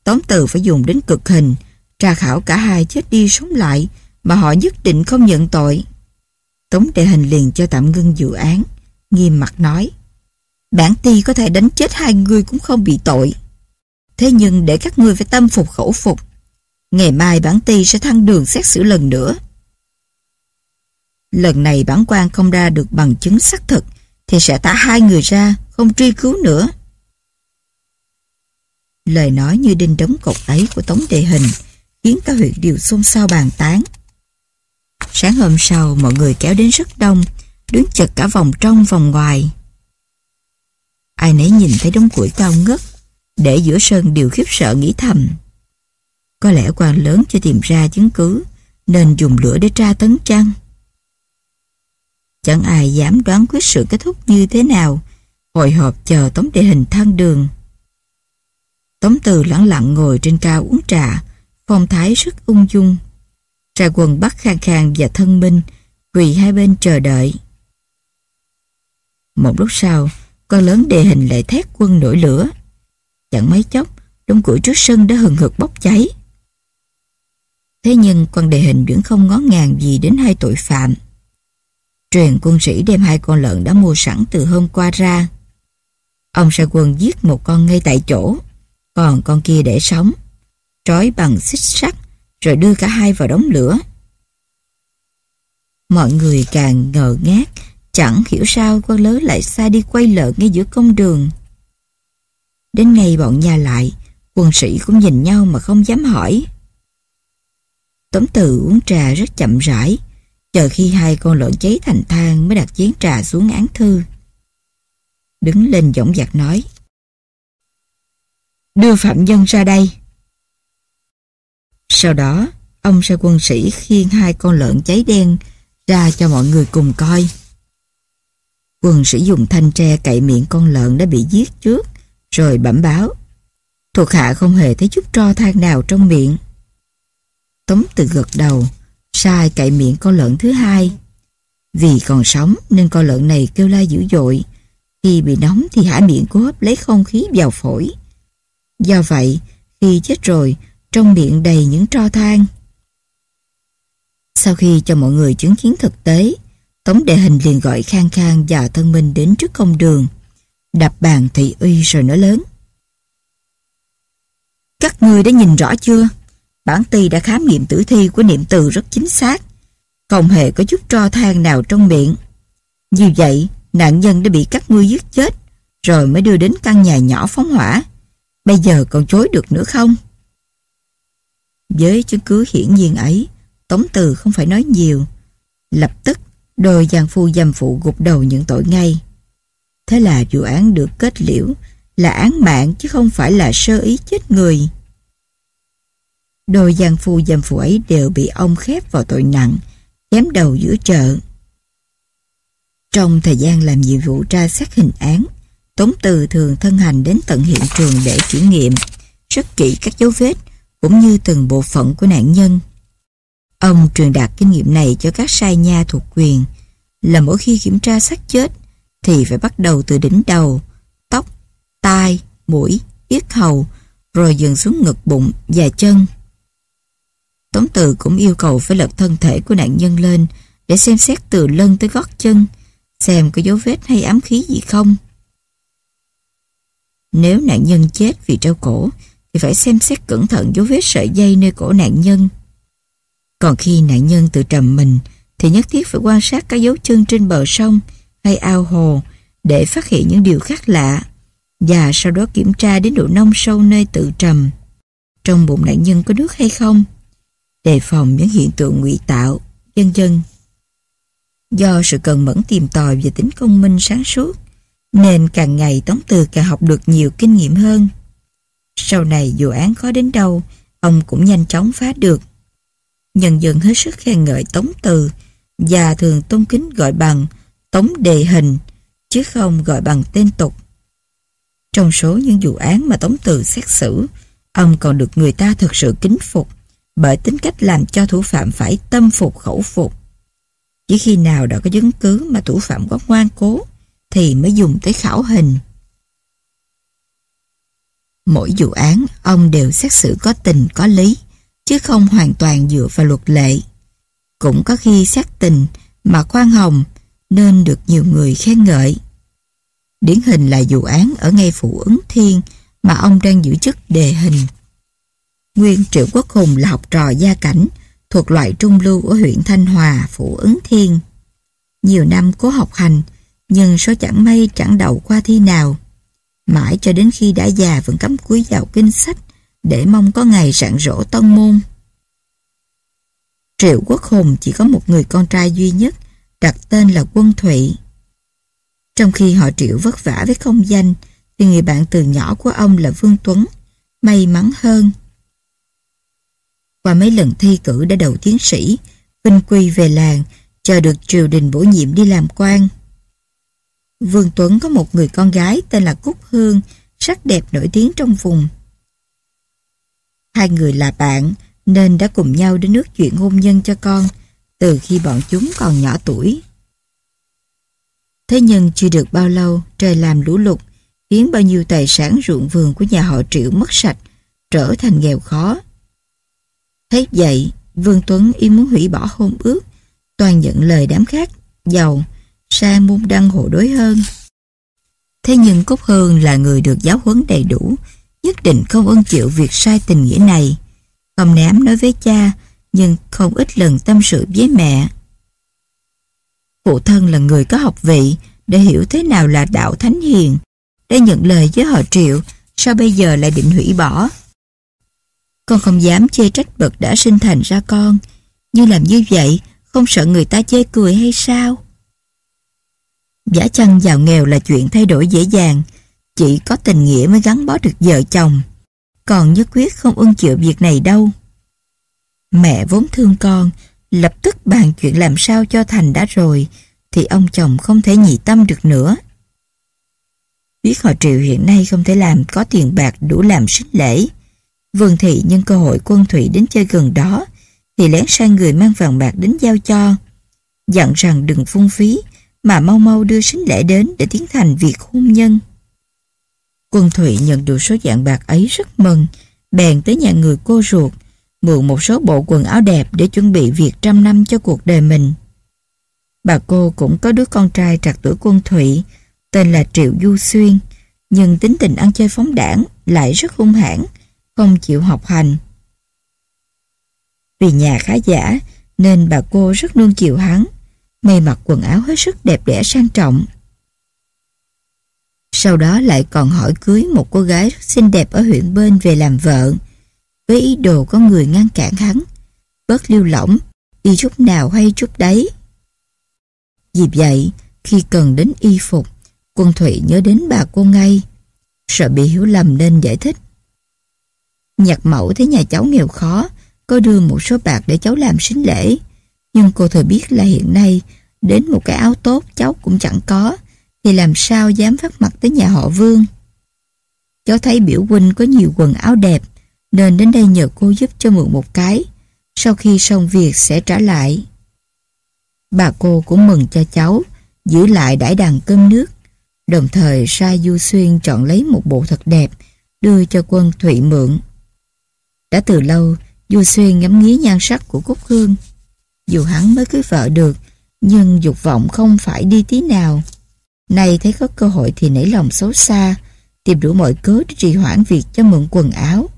Tống Từ phải dùng đến cực hình, tra khảo cả hai chết đi sống lại mà họ nhất định không nhận tội. Tống Đệ Hình liền cho tạm ngưng vụ án, nghiêm mặt nói: bản ty có thể đánh chết hai người cũng không bị tội. Thế nhưng để các ngươi phải tâm phục khẩu phục. Ngày mai bản ty sẽ thăng đường xét xử lần nữa. Lần này bản quan không ra được bằng chứng xác thực thì sẽ thả hai người ra, không truy cứu nữa. Lời nói như đinh đóng cột ấy của Tống Đệ Hình khiến cả huyện đều xôn xao bàn tán. Sáng hôm sau mọi người kéo đến rất đông, đứng chật cả vòng trong vòng ngoài. Ai nấy nhìn thấy đống củi cao ngất để giữa sân đều khiếp sợ nghĩ thầm: có lẽ quan lớn chưa tìm ra chứng cứ nên dùng lửa để tra tấn chăng? Chẳng ai dám đoán quyết sự kết thúc như thế nào, hồi hộp chờ Tống Đệ Hình thăng đường. Tống Từ lẳng lặng ngồi trên cao uống trà, phong thái rất ung dung. Trà quần Bắc Khang Khang và Thân Minh quỳ hai bên chờ đợi. Một lúc sau, con lớn Đệ Hình lại thét quân nổi lửa. Chẳng mấy chốc, đống củi trước sân đã hừng hực bốc cháy. Thế nhưng quan Đệ Hình vẫn không ngó ngàng gì đến hai tội phạm. Truyền quân sĩ đem hai con lợn đã mua sẵn từ hôm qua ra. Ông sai quân giết một con ngay tại chỗ, còn con kia để sống, trói bằng xích sắt rồi đưa cả hai vào đống lửa. Mọi người càng ngờ ngác, chẳng hiểu sao quan lớn lại sai đi quay lợn ngay giữa công đường. Đến ngày bọn nhà lại, quân sĩ cũng nhìn nhau mà không dám hỏi. Tống Từ uống trà rất chậm rãi, chờ khi hai con lợn cháy thành than mới đặt chén trà xuống án thư. Đứng lên dõng dạc nói: đưa phạm nhân ra đây. Sau đó, ông sai quân sĩ khiêng hai con lợn cháy đen ra cho mọi người cùng coi. Quân sĩ dùng thanh tre cậy miệng con lợn đã bị giết trước, rồi bẩm báo: thuộc hạ không hề thấy chút tro than nào trong miệng. Tống Từ gật đầu, sai cậy miệng con lợn thứ hai. Vì còn sống nên con lợn này kêu la dữ dội, khi bị nóng thì há miệng cố hấp lấy không khí vào phổi. Do vậy, khi chết rồi, trong miệng đầy những tro than. Sau khi cho mọi người chứng kiến thực tế, Tống Đệ Hình liền gọi Khang Khang và Thân Minh đến trước công đường, đập bàn thị uy rồi nói lớn: các ngươi đã nhìn rõ chưa? Bản ty đã khám nghiệm tử thi của Niệm Từ rất chính xác, không hề có chút tro than nào trong miệng. Như vậy, nạn nhân đã bị các ngươi giết chết, rồi mới đưa đến căn nhà nhỏ phóng hỏa. Bây giờ còn chối được nữa không? Với chứng cứ hiển nhiên ấy, Tống Từ không phải nói nhiều. Lập tức, đôi giang phu dâm phụ gục đầu nhận tội ngay. Thế là vụ án được kết liễu, là án mạng chứ không phải là sơ ý chết người. Đôi giang phu dâm phụ ấy đều bị ông khép vào tội nặng, chém đầu giữa chợ. Trong thời gian làm nhiệm vụ tra xét hình án, Tống Từ thường thân hành đến tận hiện trường để kiểm nghiệm rất kỹ các dấu vết cũng như từng bộ phận của nạn nhân. Ông truyền đạt kinh nghiệm này cho các sai nha thuộc quyền, là mỗi khi kiểm tra xác chết thì phải bắt đầu từ đỉnh đầu, tóc, tai, mũi, yết hầu, rồi dần xuống ngực, bụng và chân. Tống Từ cũng yêu cầu phải lật thân thể của nạn nhân lên để xem xét từ lưng tới gót chân, xem có dấu vết hay ám khí gì không. Nếu nạn nhân chết vì treo cổ thì phải xem xét cẩn thận dấu vết sợi dây nơi cổ nạn nhân. Còn khi nạn nhân tự trầm mình thì nhất thiết phải quan sát các dấu chân trên bờ sông hay ao hồ để phát hiện những điều khác lạ, và sau đó kiểm tra đến độ nông sâu nơi tự trầm. Trong bụng nạn nhân có nước hay không, đề phòng những hiện tượng ngụy tạo, vân vân. Do sự cần mẫn tìm tòi và tính công minh sáng suốt, nên càng ngày Tống Từ càng học được nhiều kinh nghiệm hơn. Sau này vụ án khó đến đâu, ông cũng nhanh chóng phá được. Nhân dân hết sức khen ngợi Tống Từ và thường tôn kính gọi bằng Tống Đệ Hình, chứ không gọi bằng tên tục. Trong số những vụ án mà Tống Từ xét xử, ông còn được người ta thực sự kính phục bởi tính cách làm cho thủ phạm phải tâm phục khẩu phục. Chỉ khi nào đã có chứng cứ mà thủ phạm quá ngoan cố thì mới dùng tới khảo hình. Mỗi vụ án ông đều xét xử có tình có lý, chứ không hoàn toàn dựa vào luật lệ. Cũng có khi xét tình mà khoan hồng nên được nhiều người khen ngợi. Điển hình là vụ án ở ngay Phủ Ứng Thiên mà ông đang giữ chức đề hình. Nguyên Triệu Quốc Hùng là học trò gia cảnh thuộc loại trung lưu ở huyện Thanh Hòa, Phủ Ứng Thiên. Nhiều năm cố học hành, nhưng số chẳng may chẳng đậu qua thi nào. Mãi cho đến khi đã già vẫn cắm cúi vào kinh sách để mong có ngày rạng rỡ tông môn. Triệu Quốc Hùng chỉ có một người con trai duy nhất, đặt tên là Quân Thụy. Trong khi họ Triệu vất vả với công danh, thì người bạn từ nhỏ của ông là Vương Tuấn may mắn hơn. Qua mấy lần thi cử đã đậu tiến sĩ, vinh quy về làng, chờ được triều đình bổ nhiệm đi làm quan. Vương Tuấn có một người con gái tên là Cúc Hương, sắc đẹp nổi tiếng trong vùng. Hai người là bạn nên đã cùng nhau đến nước chuyện hôn nhân cho con từ khi bọn chúng còn nhỏ tuổi. Thế nhưng chưa được bao lâu, trời làm lũ lụt khiến bao nhiêu tài sản ruộng vườn của nhà họ Triệu mất sạch, trở thành nghèo khó. Thế vậy, Vương Tuấn ý muốn hủy bỏ hôn ước, toàn nhận lời đám khác giàu sang môn đăng hộ đối hơn. Thế nhưng Cúc Hương là người được giáo huấn đầy đủ, nhất định không ưng chịu việc sai tình nghĩa này. Không ném nói với cha, nhưng không ít lần tâm sự với mẹ. Phụ thân là người có học vị, để hiểu thế nào là đạo thánh hiền, đã nhận lời với họ Triệu, sao bây giờ lại định hủy bỏ? Con không dám chê trách bậc đã sinh thành ra con, nhưng làm như vậy không sợ người ta chê cười hay sao? Giả chăng giàu nghèo là chuyện thay đổi dễ dàng, chỉ có tình nghĩa mới gắn bó được vợ chồng, còn nhất quyết không ưng chịu việc này đâu. Mẹ vốn thương con, lập tức bàn chuyện làm sao cho thành đã rồi, thì ông chồng không thể nhị tâm được nữa. Biết họ Triệu hiện nay không thể làm có tiền bạc đủ làm sính lễ. Vương Thị nhân cơ hội Quân Thụy đến chơi gần đó, thì lén sang người mang vàng bạc đến giao cho, dặn rằng đừng phung phí, mà mau mau đưa sính lễ đến để tiến hành việc hôn nhân. Quân Thụy nhận được số vàng bạc ấy rất mừng, bèn tới nhà người cô ruột, mượn một số bộ quần áo đẹp để chuẩn bị việc trăm năm cho cuộc đời mình. Bà cô cũng có đứa con trai trạc tuổi Quân Thụy, tên là Triệu Du Xuyên, nhưng tính tình ăn chơi phóng đãng, lại rất hung hãn, không chịu học hành. Vì nhà khá giả nên bà cô rất nuông chiều hắn, may mặc quần áo hết sức đẹp đẽ sang trọng. Sau đó lại còn hỏi cưới một cô gái rất xinh đẹp ở huyện bên về làm vợ, với ý đồ có người ngăn cản hắn, bớt lưu lỏng, đi chút nào hay chút đấy. Vì vậy, khi cần đến y phục, Quân Thụy nhớ đến bà cô ngay, sợ bị hiểu lầm nên giải thích. Nhạc mẫu thấy nhà cháu nghèo khó, có đưa một số bạc để cháu làm sính lễ, nhưng cô thừa biết là hiện nay đến một cái áo tốt cháu cũng chẳng có, thì làm sao dám vắt mặt tới nhà họ Vương. Cháu thấy biểu huynh có nhiều quần áo đẹp, nên đến đây nhờ cô giúp cho mượn một cái, sau khi xong việc sẽ trả lại. Bà cô cũng mừng cho cháu, giữ lại đãi đàn cơm nước, đồng thời sai Du Xuyên chọn lấy một bộ thật đẹp, đưa cho Quân Thụy mượn. Đã từ lâu, Du Xuyên ngắm nghía nhan sắc của Cúc Hương. Dù hắn mới cưới vợ được, nhưng dục vọng không phải đi tí nào. Nay thấy có cơ hội thì nảy lòng xấu xa, tìm đủ mọi cớ để trì hoãn việc cho mượn quần áo.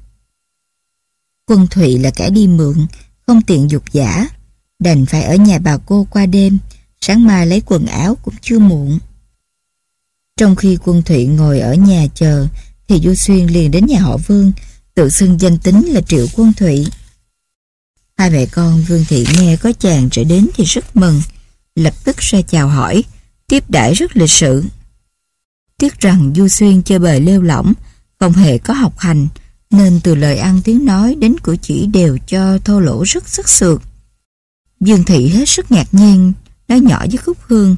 Quân Thụy là kẻ đi mượn, không tiện dục giả, đành phải ở nhà bà cô qua đêm, sáng mai lấy quần áo cũng chưa muộn. Trong khi Quân Thụy ngồi ở nhà chờ, thì Du Xuyên liền đến nhà họ Vương, tự xưng danh tính là Triệu Quân Thụy. Hai mẹ con Vương Thị nghe có chàng trở đến thì rất mừng, lập tức ra chào hỏi, tiếp đãi rất lịch sự. Tiếc rằng Du Xuyên chơi bời lêu lỏng, không hề có học hành, nên từ lời ăn tiếng nói đến cử chỉ đều cho thô lỗ rất sức sượt. Dương Thị hết sức ngạc nhiên, nói nhỏ với Cúc Hương: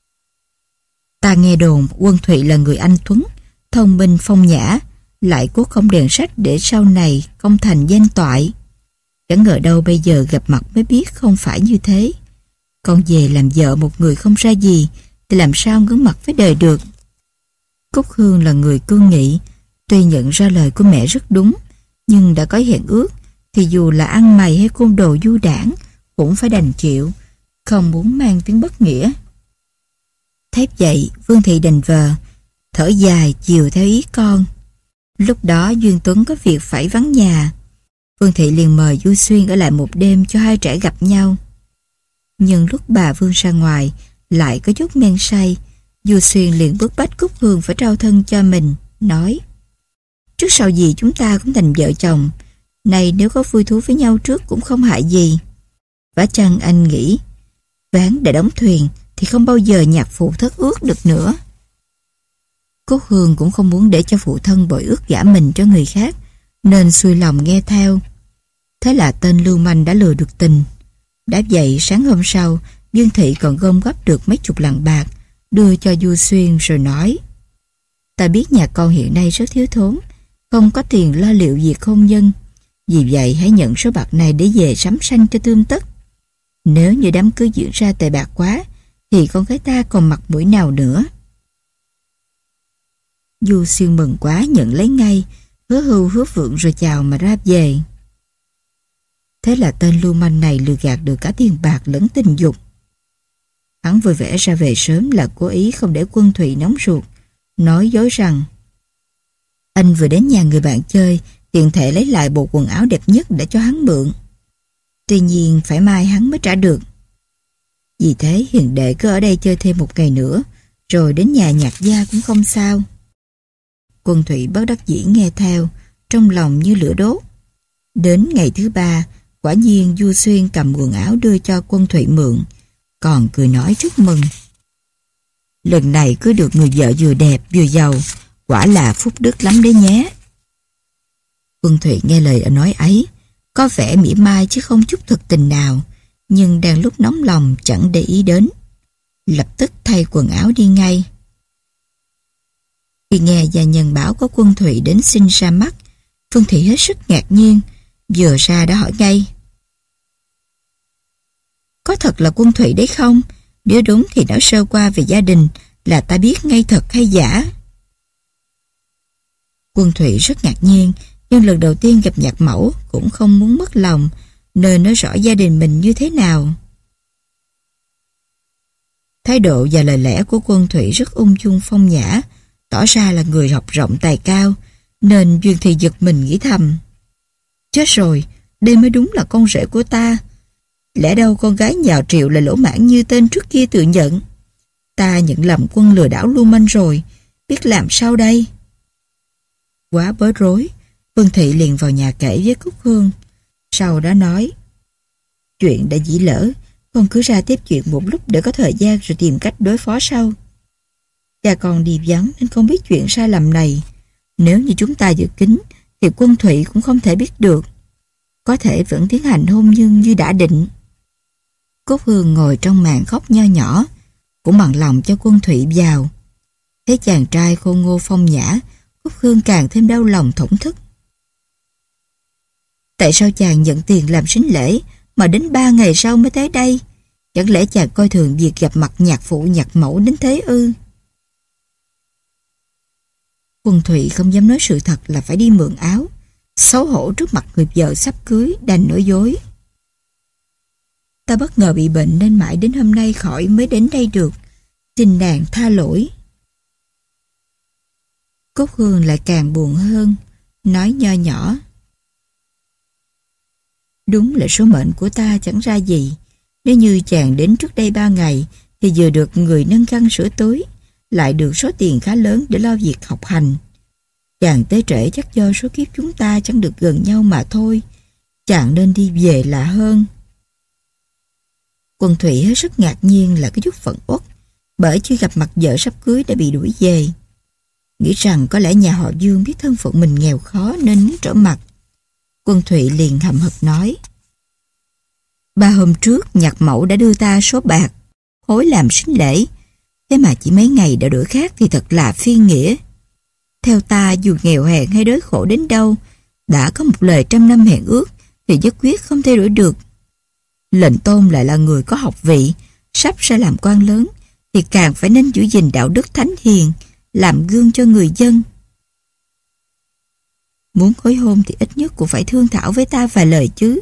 Ta nghe đồn Quân Thụy là người anh tuấn, thông minh phong nhã, lại cố không đèn sách để sau này công thành danh toại. Chẳng ngờ đâu bây giờ gặp mặt mới biết không phải như thế. Con về làm vợ một người không ra gì thì làm sao ngấn mặt với đời được. Cúc Hương là người cương nghị, Tuy nhận ra lời của mẹ rất đúng, nhưng đã có hẹn ước, thì dù là ăn mày hay côn đồ du đảng, cũng phải đành chịu, không muốn mang tiếng bất nghĩa. Thép vậy, Vương Thị đành vờ, thở dài chiều theo ý con. Lúc đó Duyên Tuấn có việc phải vắng nhà. Vương Thị liền mời Du Xuyên ở lại một đêm cho hai trẻ gặp nhau. Nhưng lúc bà Vương ra ngoài, lại có chút men say, Du Xuyên liền bức bách Cúc Hương phải trao thân cho mình, nói: trước sau gì chúng ta cũng thành vợ chồng, này nếu có vui thú với nhau trước cũng không hại gì. Vả chăng anh nghĩ, ván đã đóng thuyền thì không bao giờ nhạc phụ thất ước được nữa. Cúc Hương cũng không muốn để cho phụ thân bội ước gả mình cho người khác, nên xuôi lòng nghe theo. Thế là tên lưu manh đã lừa được tình. Đã vậy sáng hôm sau, Dương Thị còn gom góp được mấy chục lạng bạc, đưa cho Du Xuyên rồi nói: ta biết nhà con hiện nay rất thiếu thốn, không có tiền lo liệu việc hôn nhân. Vì vậy hãy nhận số bạc này để về sắm sanh cho tươm tất. Nếu như đám cưới diễn ra tệ bạc quá, thì con gái ta còn mặt mũi nào nữa. Du Xuyên mừng quá nhận lấy ngay, hứa hưu hứa vượng rồi chào mà ra về. Thế là tên lưu manh này lừa gạt được cả tiền bạc lẫn tình dục. Hắn vui vẻ ra về sớm là cố ý không để Quân Thụy nóng ruột, nói dối rằng anh vừa đến nhà người bạn chơi, tiện thể lấy lại bộ quần áo đẹp nhất để cho hắn mượn. Tuy nhiên phải mai hắn mới trả được. Vì thế hiền đệ cứ ở đây chơi thêm một ngày nữa, rồi đến nhà nhạc gia cũng không sao. Quân Thụy bất đắc dĩ nghe theo, trong lòng như lửa đốt. Đến ngày thứ ba, quả nhiên Du Xuyên cầm quần áo đưa cho Quân Thụy mượn, còn cười nói chúc mừng. Lần này cứ được người vợ vừa đẹp vừa giàu, quả là phúc đức lắm đấy nhé. Quân Thụy nghe lời nói ấy, có vẻ mỉa mai chứ không chút thực tình nào, nhưng đang lúc nóng lòng chẳng để ý đến. Lập tức thay quần áo đi ngay. Khi nghe gia nhân báo có Quân Thụy đến xin ra mắt, Phương Thị hết sức ngạc nhiên, vừa ra đã hỏi ngay: có thật là Quân Thụy đấy không? Nếu đúng thì nói sơ qua về gia đình, là ta biết ngay thật hay giả. Quân Thụy rất ngạc nhiên, nhưng lần đầu tiên gặp nhạc mẫu cũng không muốn mất lòng, nên nói rõ gia đình mình như thế nào. Thái độ và lời lẽ của Quân Thụy rất ung dung phong nhã, tỏ ra là người học rộng tài cao, nên Duyên Thị giật mình nghĩ thầm: chết rồi, đây mới đúng là con rể của ta. Lẽ đâu con gái nhà Triệu là lỗ mãng như tên trước kia tự nhận. Ta nhận lầm Quân lừa đảo lưu manh rồi, biết làm sao đây? Quá bối rối, Vương Thị liền vào nhà kể với Cúc Hương. Sau đó nói: chuyện đã dĩ lỡ, con cứ ra tiếp chuyện một lúc để có thời gian rồi tìm cách đối phó sau. Cha con đi vắng nên không biết chuyện sai lầm này. Nếu như chúng ta dự kín thì Quân Thụy cũng không thể biết được. Có thể vẫn tiến hành hôn nhân như đã định. Cúc Hương ngồi trong màn khóc nho nhỏ, cũng bằng lòng cho Quân Thụy vào. Thấy chàng trai khôn ngô phong nhã, Cúc Hương càng thêm đau lòng thổn thức. Tại sao chàng nhận tiền làm sính lễ mà đến 3 ngày sau mới tới đây? Chẳng lẽ chàng coi thường việc gặp mặt nhạc phụ nhạc mẫu đến thế ư? Quân Thụy không dám nói sự thật là phải đi mượn áo, xấu hổ trước mặt người vợ sắp cưới đành nói dối. Ta bất ngờ bị bệnh nên mãi đến hôm nay khỏi mới đến đây được, xin nàng tha lỗi. Cúc Hương lại càng buồn hơn, nói nho nhỏ: đúng là số mệnh của ta chẳng ra gì. Nếu như chàng đến trước đây 3 ngày thì vừa được người nâng cân sửa túi, lại được số tiền khá lớn để lo việc học hành. Chàng tới trễ chắc do số kiếp chúng ta chẳng được gần nhau mà thôi. Chàng nên đi về lạ hơn. Quân Thụy hết sức ngạc nhiên là cái chút phận uất, bởi chưa gặp mặt vợ sắp cưới đã bị đuổi về. Nghĩ rằng có lẽ nhà họ Dương biết thân phận mình nghèo khó nên muốn trở mặt. Quân Thụy liền hậm hực nói: 3 hôm trước nhạc mẫu đã đưa ta số bạc hối làm sính lễ, thế mà chỉ mấy ngày đã đổi khác thì thật là phi nghĩa. Theo ta, dù nghèo hèn hay đói khổ đến đâu, đã có một lời 100 năm hẹn ước thì nhất quyết không thay đổi được. Lệnh Tôn lại là người có học vị, sắp ra làm quan lớn, thì càng phải nên giữ gìn đạo đức thánh hiền, làm gương cho người dân. Muốn hối hôn thì ít nhất cũng phải thương thảo với ta vài lời chứ.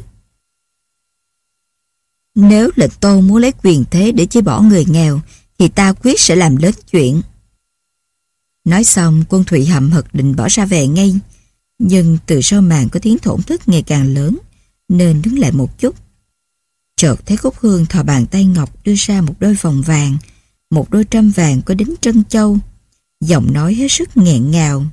Nếu lệnh Tô muốn lấy quyền thế để chế bỏ người nghèo thì ta quyết sẽ làm lớn chuyện. Nói xong, Quân Thụy hậm hực định bỏ ra về ngay, nhưng từ sau màn có tiếng thổn thức ngày càng lớn nên đứng lại một chút. Chợt thấy Cúc Hương thò bàn tay ngọc đưa ra một đôi vòng vàng, một đôi trâm vàng có đính trân châu, giọng nói hết sức nghẹn ngào.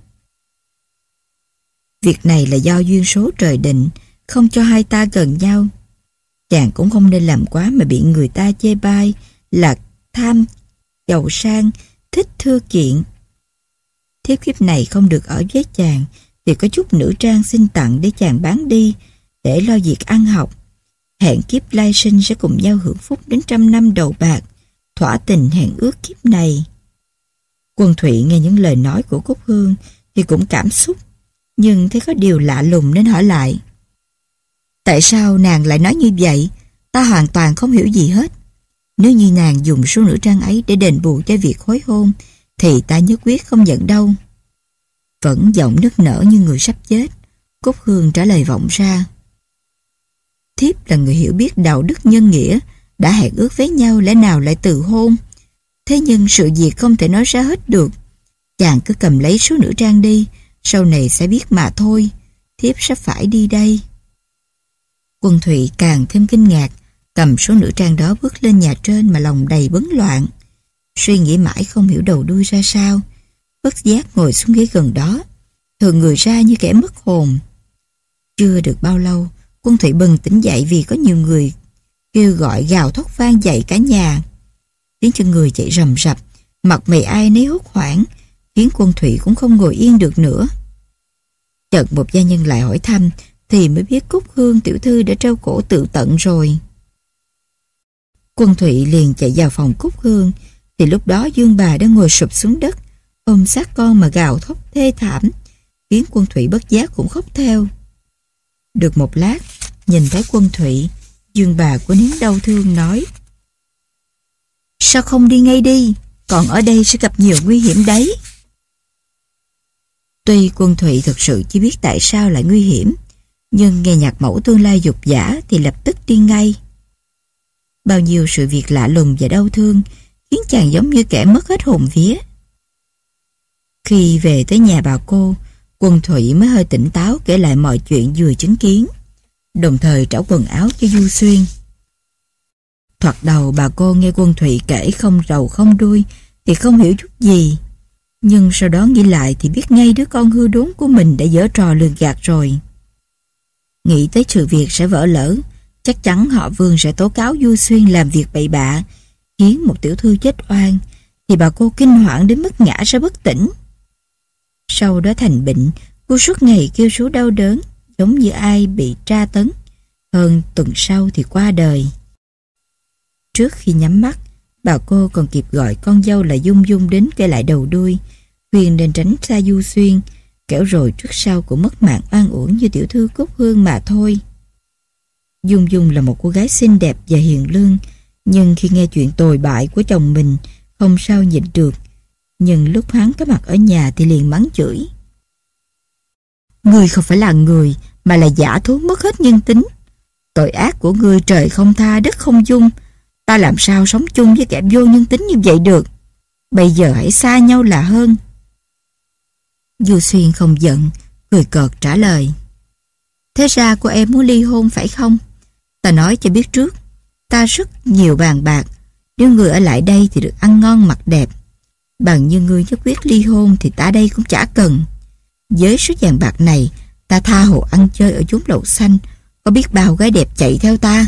Việc này là do duyên số trời định, không cho hai ta gần nhau. Chàng cũng không nên làm quá mà bị người ta chê bai là tham giàu sang, thích thưa kiện. Thiếp kiếp này không được ở với chàng thì có chút nữ trang xin tặng để chàng bán đi, để lo việc ăn học. Hẹn kiếp lai sinh sẽ cùng nhau hưởng phúc đến 100 năm đầu bạc, thỏa tình hẹn ước kiếp này. Quân Thụy nghe những lời nói của Cúc Hương thì cũng cảm xúc, nhưng thấy có điều lạ lùng nên hỏi lại. Tại sao nàng lại nói như vậy? Ta hoàn toàn không hiểu gì hết. Nếu như nàng dùng số nữ trang ấy để đền bù cho việc hối hôn thì ta nhất quyết không nhận đâu. Vẫn giọng nức nở như người sắp chết, Cúc Hương trả lời vọng ra. Thiếp là người hiểu biết đạo đức nhân nghĩa, đã hẹn ước với nhau lẽ nào lại từ hôn. Thế nhưng sự việc không thể nói ra hết được. Chàng cứ cầm lấy số nữ trang đi, sau này sẽ biết mà thôi. Thiếp sắp phải đi đây. Quân Thụy càng thêm kinh ngạc, cầm số nữ trang đó bước lên nhà trên mà lòng đầy bấn loạn. Suy nghĩ mãi không hiểu đầu đuôi ra sao, bất giác ngồi xuống ghế gần đó, thường người ra như kẻ mất hồn. Chưa được bao lâu, Quân Thụy bừng tỉnh dậy vì có nhiều người kêu gọi gào thét vang dậy cả nhà. Tiếng chân người chạy rầm rập, mặt mày ai nấy hốt hoảng, khiến Quân Thụy cũng không ngồi yên được nữa. Chợt một gia nhân lại hỏi thăm thì mới biết Cúc Hương tiểu thư đã treo cổ tự tận rồi. Quân Thụy liền chạy vào phòng Cúc Hương thì lúc đó Dương bà đã ngồi sụp xuống đất, ôm sát con mà gào thét thê thảm, khiến Quân Thụy bất giác cũng khóc theo. Được một lát, nhìn thấy Quân Thụy, Dương bà của nén đau thương nói: Sao không đi ngay đi, còn ở đây sẽ gặp nhiều nguy hiểm đấy. Tuy Quân Thụy thực sự chỉ biết tại sao lại nguy hiểm, nhưng nghe nhạc mẫu tương lai dục dã thì lập tức đi ngay. Bao nhiêu sự việc lạ lùng và đau thương khiến chàng giống như kẻ mất hết hồn vía. Khi về tới nhà bà cô, Quân Thụy mới hơi tỉnh táo kể lại mọi chuyện vừa chứng kiến, đồng thời trảo quần áo cho Du Xuyên. Thoạt đầu bà cô nghe Quân Thụy kể không đầu không đuôi thì không hiểu chút gì, nhưng sau đó nghĩ lại thì biết ngay đứa con hư đốn của mình đã giở trò lường gạt rồi. Nghĩ tới sự việc sẽ vỡ lỡ, chắc chắn họ Vương sẽ tố cáo Du Xuyên làm việc bậy bạ, khiến một tiểu thư chết oan, thì bà cô kinh hoảng đến mức ngã ra bất tỉnh. Sau đó thành bệnh, cô suốt ngày kêu số đau đớn, giống như ai bị tra tấn. Hơn tuần sau thì qua đời. Trước khi nhắm mắt, bà cô còn kịp gọi con dâu là Dung Dung đến kể lại đầu đuôi, khuyên nên tránh xa Du Xuyên, kẻo rồi trước sau cũng mất mạng oan uổng như tiểu thư Cúc Hương mà thôi. Dung Dung là một cô gái xinh đẹp và hiền lương, nhưng khi nghe chuyện tồi bại của chồng mình không sao nhịn được, nhưng lúc hắn có mặt ở nhà thì liền mắng chửi: Ngươi không phải là người mà là dã thú mất hết nhân tính. Tội ác của ngươi trời không tha đất không dung, ta làm sao sống chung với kẻ vô nhân tính như vậy được. Bây giờ hãy xa nhau là hơn. Du Xuyên không giận, cười cợt trả lời: Thế ra cô em muốn ly hôn phải không? Ta nói cho biết trước, ta rất nhiều vàng bạc, nếu người ở lại đây thì được ăn ngon mặc đẹp. Bằng như ngươi nhất quyết ly hôn thì ta đây cũng chả cần. Với số vàng bạc này, ta tha hồ ăn chơi ở chốn lầu xanh, có biết bao gái đẹp chạy theo ta.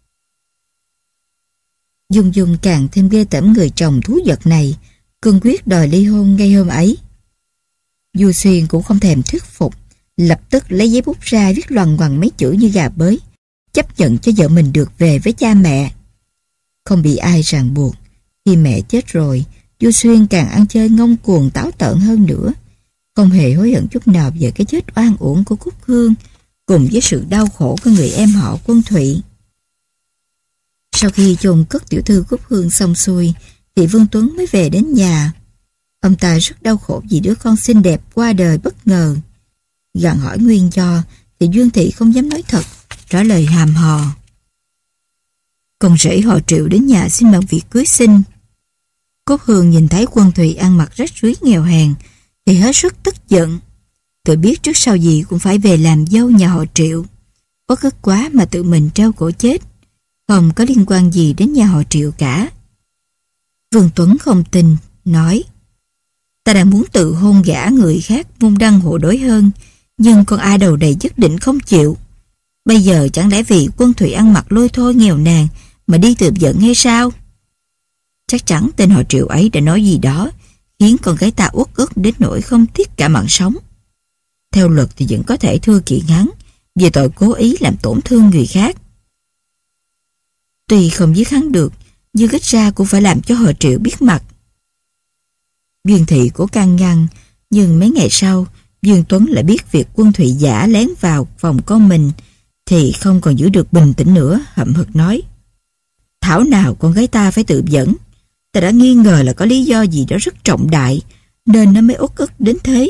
Dung Dung càng thêm ghê tởm người chồng thú vật này, cương quyết đòi ly hôn ngay hôm ấy. Du Xuyên cũng không thèm thuyết phục, lập tức lấy giấy bút ra viết loằng ngoằng mấy chữ như gà bới, chấp nhận cho vợ mình được về với cha mẹ. Không bị ai ràng buộc, khi mẹ chết rồi, Du Xuyên càng ăn chơi ngông cuồng táo tợn hơn nữa, không hề hối hận chút nào về cái chết oan uổng của Cúc Hương, cùng với sự đau khổ của người em họ Quân Thụy. Sau khi chôn cất tiểu thư Cúc Hương xong xuôi, thì Vương Tuấn mới về đến nhà. Ông ta rất đau khổ vì đứa con xinh đẹp qua đời bất ngờ. Gặng hỏi nguyên do thì Dương Thị không dám nói thật, trả lời hàm hò. Con rể họ Triệu đến nhà xin bằng việc cưới xin. Cốt Hương nhìn thấy Quân Thụy ăn mặc rách rưới nghèo hèn thì hết sức tức giận. Tôi biết trước sau gì cũng phải về làm dâu nhà họ Triệu. Có cất quá mà tự mình treo cổ chết, không có liên quan gì đến nhà họ Triệu cả. Vương Tuấn không tin, nói: ta đang muốn tự hôn gả người khác môn đăng hộ đối hơn, nhưng con A đầu đầy nhất định không chịu. Bây giờ chẳng lẽ vì Quân Thụy ăn mặc lôi thôi nghèo nàn mà đi tự giận hay sao? Chắc chắn tên họ Triệu ấy đã nói gì đó khiến con gái ta uất ức đến nỗi không tiếc cả mạng sống. Theo luật thì vẫn có thể thưa kiện hắn về tội cố ý làm tổn thương người khác. Tuy không giết hắn được, nhưng ít ra cũng phải làm cho họ Triệu biết mặt. Dương Thị cố can ngăn, nhưng mấy ngày sau Dương Tuấn lại biết việc Quân Thụy giả lén vào phòng con mình thì không còn giữ được bình tĩnh nữa, hậm hực nói: thảo nào con gái ta phải tự dẫn. Ta đã nghi ngờ là có lý do gì đó rất trọng đại nên nó mới uất ức đến thế.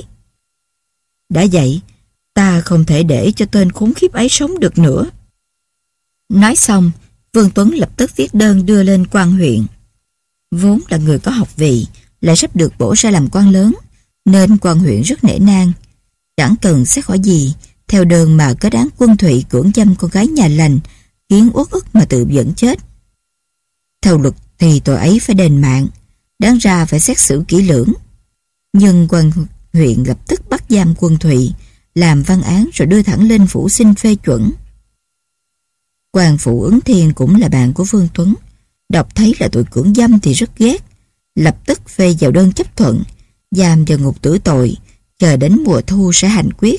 Đã vậy, ta không thể để cho tên khốn khiếp ấy sống được nữa. Nói xong, Vương Tuấn lập tức viết đơn đưa lên quan huyện. Vốn là người có học vị, lại sắp được bổ ra làm quan lớn, nên quan huyện rất nể nang. Chẳng cần xét hỏi gì, theo đơn mà kết án Quân Thụy cưỡng dâm con gái nhà lành, khiến uất ức mà tự dẫn chết. Theo luật thì tội ấy phải đền mạng, đáng ra phải xét xử kỹ lưỡng. Nhưng quan huyện lập tức bắt giam Quân Thụy, làm văn án rồi đưa thẳng lên phủ xin phê chuẩn. Quan phủ Ứng Thiên cũng là bạn của Vương Tuấn, đọc thấy là tội cưỡng dâm thì rất ghét, lập tức phê vào đơn chấp thuận, giam vào ngục tử tội, chờ đến mùa thu sẽ hành quyết.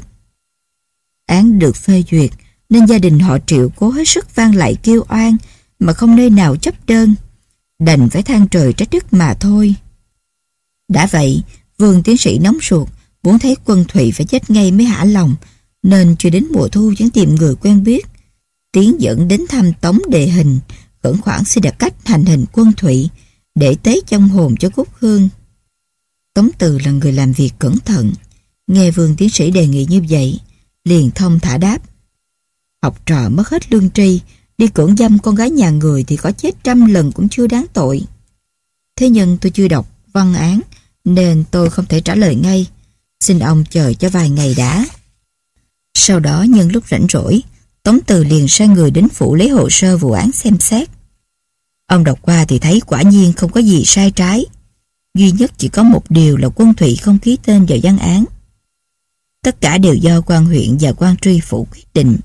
Án được phê duyệt nên gia đình họ Triệu cố hết sức van lại kêu oan mà không nơi nào chấp đơn, đành phải than trời trách đất mà thôi. Đã vậy, Vương tiến sĩ nóng ruột, muốn thấy Quân Thụy phải chết ngay mới hả lòng, nên chưa đến mùa thu vẫn tìm người quen biết, tiến dẫn đến thăm Tống Đề Hình, khẩn khoản xin đặt cách hành hình Quân Thụy để tế trong hồn cho Cúc Hương. Tống Từ là người làm việc cẩn thận, nghe Vương tiến sĩ đề nghị như vậy, liền thông thả đáp: học trò mất hết lương tri, đi cưỡng dâm con gái nhà người thì có chết 100 lần cũng chưa đáng tội. Thế nhưng tôi chưa đọc văn án nên tôi không thể trả lời ngay, xin ông chờ cho vài ngày đã. Sau đó nhân lúc rảnh rỗi, Tống Từ liền sai người đến phủ lấy hồ sơ vụ án xem xét. Ông đọc qua thì thấy quả nhiên không có gì sai trái, duy nhất chỉ có một điều là Quân Thụy không ký tên vào văn án. Tất cả đều do quan huyện và quan tri phủ quyết định.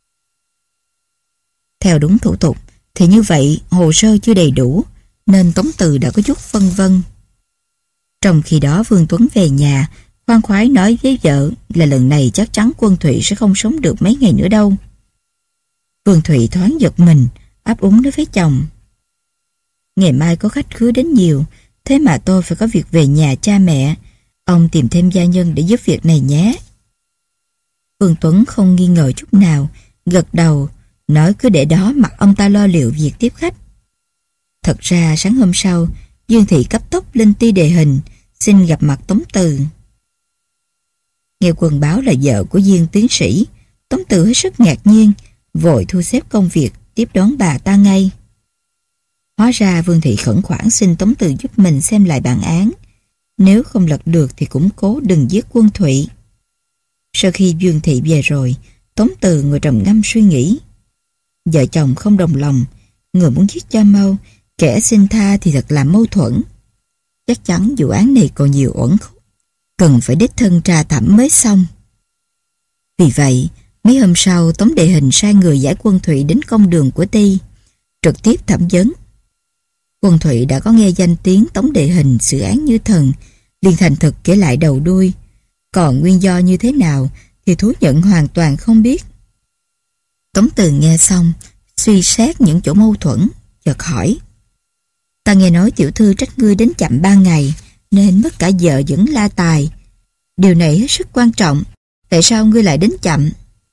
Theo đúng thủ tục thì như vậy hồ sơ chưa đầy đủ, nên Tống Từ đã có chút phân vân. Trong khi đó Vương Tuấn về nhà, khoan khoái nói với vợ là lần này chắc chắn Quân Thụy sẽ không sống được mấy ngày nữa đâu. Vương Thụy thoáng giật mình, ấp úng nói với chồng: ngày mai có khách khứa đến nhiều, thế mà tôi phải có việc về nhà cha mẹ, ông tìm thêm gia nhân để giúp việc này nhé. Vương Tuấn không nghi ngờ chút nào, gật đầu, nói cứ để đó mặc ông ta lo liệu việc tiếp khách. Thật ra sáng hôm sau, Dương Thị cấp tốc lên Ty Đề Hình, xin gặp mặt Tống Từ. Nghe Quân báo là vợ của Viên tiến sĩ, Tống Từ hết sức ngạc nhiên, vội thu xếp công việc tiếp đón bà ta ngay. Hóa ra Vương Thị khẩn khoản xin Tống Từ giúp mình xem lại bản án, nếu không lật được thì cũng cố đừng giết Quân Thụy. Sau khi Dương Thị về rồi, Tống Từ ngồi trầm ngâm suy nghĩ. Vợ chồng không đồng lòng, người muốn giết cho mau, kẻ xin tha thì thật là mâu thuẫn. Chắc chắn vụ án này còn nhiều uẩn khúc, cần phải đích thân tra thẩm mới xong. Vì vậy, mấy hôm sau Tống Đề Hình sai người giải Quân Thụy đến công đường của Ty, trực tiếp thẩm vấn. Quân Thụy đã có nghe danh tiếng Tống Đề Hình xử án như thần, liền thành thực kể lại đầu đuôi. Còn nguyên do như thế nào thì thú nhận hoàn toàn không biết. Tống Từ nghe xong, suy xét những chỗ mâu thuẫn, chợt hỏi: ta nghe nói tiểu thư trách ngươi đến chậm 3 ngày, nên mất cả vợ vẫn la tài. Điều này hết sức quan trọng, tại sao ngươi lại đến chậm?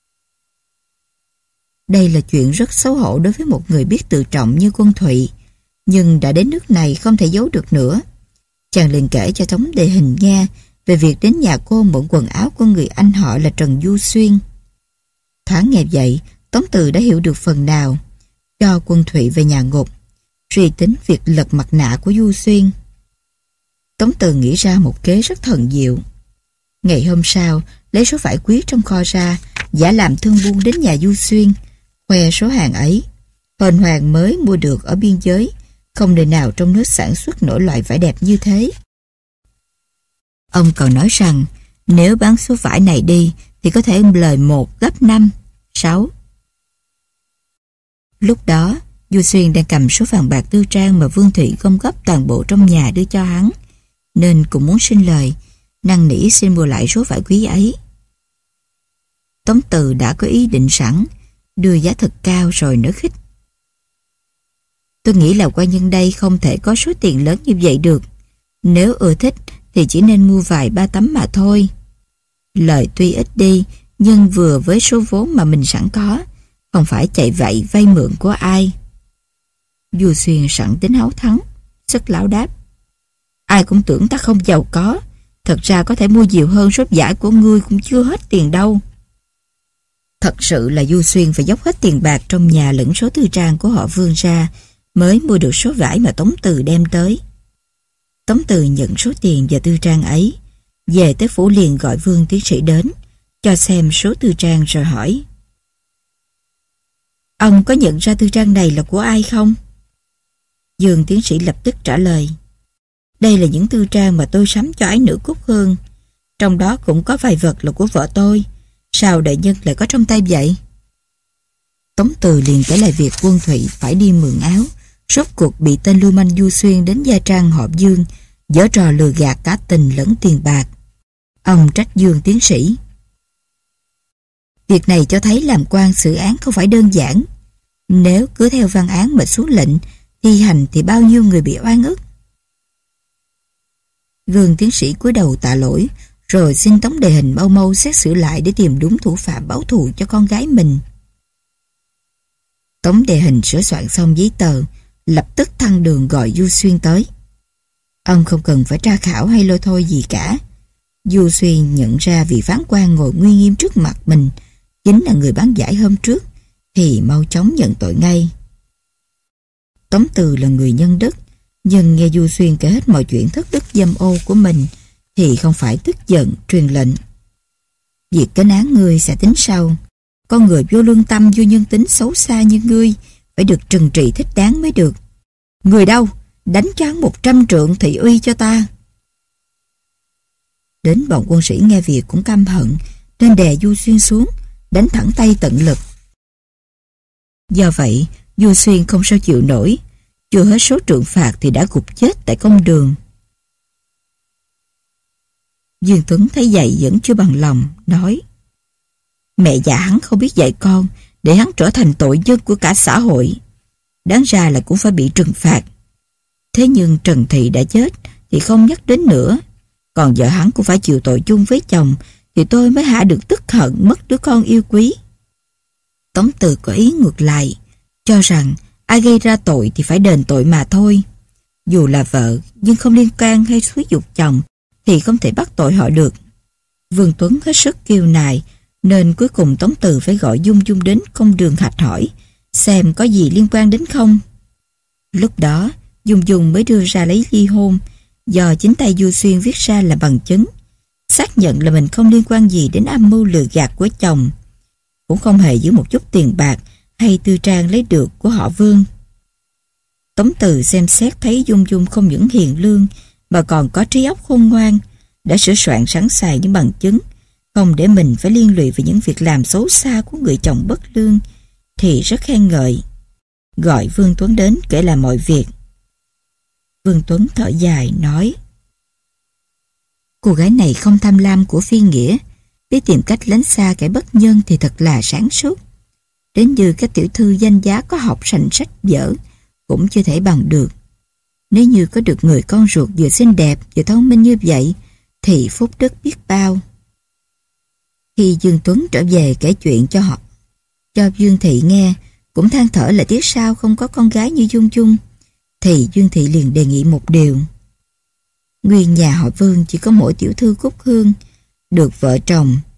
Đây là chuyện rất xấu hổ đối với một người biết tự trọng như Quân Thụy, nhưng đã đến nước này không thể giấu được nữa. Chàng liền kể cho Tống Đề Hình nghe về việc đến nhà cô mượn quần áo của người anh họ là Trần Du Xuyên. Thoáng nghe vậy, Tống Từ đã hiểu được phần nào. Cho Quân Thụy về nhà ngục, suy tính việc lật mặt nạ của Du Xuyên. Tống Từ nghĩ ra một kế rất thần diệu. Ngày hôm sau, lấy số vải quý trong kho ra, giả làm thương buôn đến nhà Du Xuyên, khoe số hàng ấy. Hên hoàng mới mua được ở biên giới, không nơi nào trong nước sản xuất nổi loại vải đẹp như thế. Ông còn nói rằng, nếu bán số vải này đi, thì có thể lời 1 gấp 5, 6. Lúc đó, Du Xuyên đang cầm số vàng bạc tư trang mà Vương Thụy gom góp toàn bộ trong nhà đưa cho hắn, nên cũng muốn xin lời, năn nỉ xin mua lại số vải quý ấy. Tống Từ đã có ý định sẵn, đưa giá thật cao rồi nói khích. Tôi nghĩ là quan nhân đây không thể có số tiền lớn như vậy được. Nếu ưa thích thì chỉ nên mua vài 3 tấm mà thôi. Lời tuy ít đi, nhưng vừa với số vốn mà mình sẵn có, không phải chạy vậy vay mượn của ai. Du Xuyên sẵn tính háo thắng, rất láo đáp. Ai cũng tưởng ta không giàu có, thật ra có thể mua nhiều hơn số vải của ngươi cũng chưa hết tiền đâu. Thật sự là Du Xuyên phải dốc hết tiền bạc trong nhà lẫn số tư trang của họ Vương ra mới mua được số vải mà Tống Từ đem tới. Tống Từ nhận số tiền và tư trang ấy, về tới phủ liền gọi Vương tiến sĩ đến, cho xem số tư trang rồi hỏi. Ông có nhận ra tư trang này là của ai không? Dương tiến sĩ lập tức trả lời. Đây là những tư trang mà tôi sắm cho ái nữ Cúc Hương. Trong đó cũng có vài vật là của vợ tôi. Sao đại nhân lại có trong tay vậy? Tống Từ liền kể lại việc Quân Thụy phải đi mượn áo, rốt cuộc bị tên lưu manh Du Xuyên đến gia trang họ Dương, giở trò lừa gạt cả tình lẫn tiền bạc. Ông trách Dương tiến sĩ. Việc này cho thấy làm quan xử án không phải đơn giản. Nếu cứ theo văn án mà xuống lệnh thi hành thì bao nhiêu người bị oan ức. Vương tiến sĩ cúi đầu tạ lỗi, rồi xin Tống Đề Hình mau mau xét xử lại để tìm đúng thủ phạm báo thù cho con gái mình. Tống Đề Hình sửa soạn xong giấy tờ, lập tức thăng đường gọi Du Xuyên tới. Ông không cần phải tra khảo hay lôi thôi gì cả. Du Xuyên nhận ra vị phán quan ngồi nguy nghiêm trước mặt mình chính là người bán giải hôm trước, thì mau chóng nhận tội ngay. Tống Từ là người nhân đức, nhưng nghe Du Xuyên kể hết mọi chuyện thất đức dâm ô của mình thì không phải tức giận truyền lệnh. Việc kết án ngươi sẽ tính sau. Con người vô lương tâm, vô nhân tính xấu xa như ngươi phải được trừng trị thích đáng mới được. Người đâu? Đánh cho hắn 100 trượng thị uy cho ta. Đến bọn quân sĩ nghe việc cũng căm hận, nên đè Du Xuyên xuống, đánh thẳng tay tận lực. Do vậy, Du Xuyên không sao chịu nổi, chưa hết số trượng phạt thì đã gục chết tại công đường. Dương Tuấn thấy vậy vẫn chưa bằng lòng, nói: Mẹ già hắn không biết dạy con, để hắn trở thành tội nhân của cả xã hội. Đáng ra là cũng phải bị trừng phạt. Thế nhưng Trần Thị đã chết thì không nhắc đến nữa. Còn vợ hắn cũng phải chịu tội chung với chồng, thì tôi mới hạ được tức hận mất đứa con yêu quý. Tống Từ có ý ngược lại, cho rằng ai gây ra tội thì phải đền tội mà thôi. Dù là vợ nhưng không liên can hay xúi giục chồng thì không thể bắt tội họ được. Vương Tuấn hết sức kiêu nài, nên cuối cùng Tống Từ phải gọi Dung Dung đến công đường hạch hỏi xem có gì liên quan đến không. Lúc đó Dung Dung mới đưa ra lấy ly hôn, do chính tay Du Xuyên viết ra là bằng chứng, xác nhận là mình không liên quan gì đến âm mưu lừa gạt của chồng, cũng không hề giữ một chút tiền bạc hay tư trang lấy được của họ Vương. Tống Từ xem xét thấy Dung Dung không những hiền lương mà còn có trí óc khôn ngoan, đã sửa soạn sẵn sàng những bằng chứng, không để mình phải liên lụy về những việc làm xấu xa của người chồng bất lương, thì rất khen ngợi. Gọi Vương Tuấn đến kể lại mọi việc. Vương Tuấn thở dài nói: Cô gái này không tham lam của phi nghĩa, biết tìm cách lánh xa kẻ bất nhân thì thật là sáng suốt. Đến như các tiểu thư danh giá có học sành sách vở cũng chưa thể bằng được. Nếu như có được người con ruột vừa xinh đẹp vừa thông minh như vậy thì phúc đức biết bao. Khi Dương Tuấn trở về kể chuyện cho Dương Thị nghe, cũng than thở là tiếc sao không có con gái như Dung Dung, thì Dương Thị liền đề nghị một điều. Nguyên nhà họ Vương chỉ có mỗi tiểu thư Cúc Hương, được vợ chồng